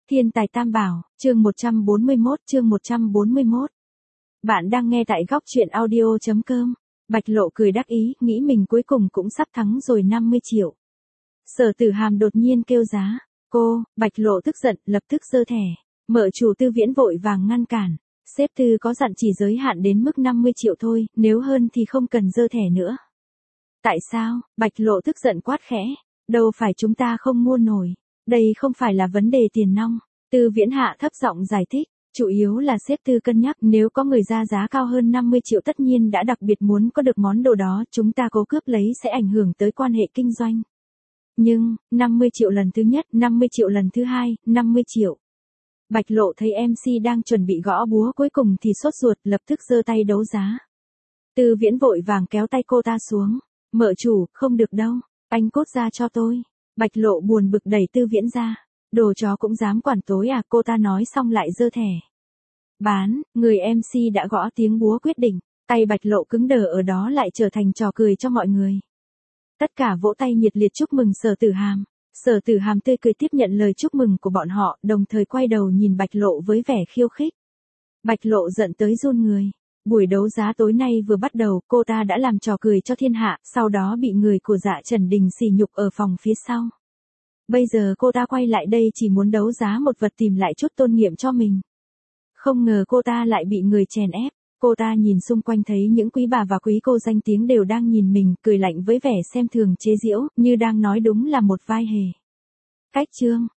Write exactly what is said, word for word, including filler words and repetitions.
Thiên tài tam bảo, chương một trăm bốn mươi mốt, chương một trăm bốn mươi mốt. Bạn đang nghe tại góc truyện audio chấm com. Bạch Lộ cười đắc ý, nghĩ mình cuối cùng cũng sắp thắng rồi năm mươi triệu. Sở Tử Hàm đột nhiên kêu giá. Cô, Bạch Lộ tức giận, lập tức giơ thẻ. Mở chủ Tư Viễn vội vàng ngăn cản. Sếp Tư có dặn chỉ giới hạn đến mức năm mươi triệu thôi, nếu hơn thì không cần giơ thẻ nữa. Tại sao? Bạch Lộ tức giận quát khẽ. Đâu phải chúng ta không mua nổi. Đây không phải là vấn đề tiền nong. Tư Viễn hạ thấp giọng giải thích. Chủ yếu là sếp Tư cân nhắc nếu có người ra giá cao hơn năm mươi triệu tất nhiên đã đặc biệt muốn có được món đồ đó, chúng ta cố cướp lấy sẽ ảnh hưởng tới quan hệ kinh doanh. Nhưng, năm mươi triệu lần thứ nhất, năm mươi triệu lần thứ hai, năm mươi triệu. Bạch Lộ thấy em xê đang chuẩn bị gõ búa cuối cùng thì sốt ruột, lập tức giơ tay đấu giá. Tư Viễn vội vàng kéo tay cô ta xuống. Mở chủ, không được đâu, anh cốt ra cho tôi. Bạch Lộ buồn bực đẩy Tư Viễn ra. Đồ chó cũng dám quản tối à, cô ta nói xong lại giơ thẻ. Bán, người em xê đã gõ tiếng búa quyết định, tay Bạch Lộ cứng đờ ở đó lại trở thành trò cười cho mọi người. Tất cả vỗ tay nhiệt liệt chúc mừng Sở Tử Hàm. Sở Tử Hàm tươi cười tiếp nhận lời chúc mừng của bọn họ, đồng thời quay đầu nhìn Bạch Lộ với vẻ khiêu khích. Bạch Lộ giận tới run người. Buổi đấu giá tối nay vừa bắt đầu, cô ta đã làm trò cười cho thiên hạ, sau đó bị người của Dạ Trần Đình sỉ nhục ở phòng phía sau. Bây giờ cô ta quay lại đây chỉ muốn đấu giá một vật tìm lại chút tôn nghiêm cho mình. Không ngờ cô ta lại bị người chèn ép. Cô ta nhìn xung quanh thấy những quý bà và quý cô danh tiếng đều đang nhìn mình, cười lạnh với vẻ xem thường chế giễu, như đang nói đúng là một vai hề. Cách chương,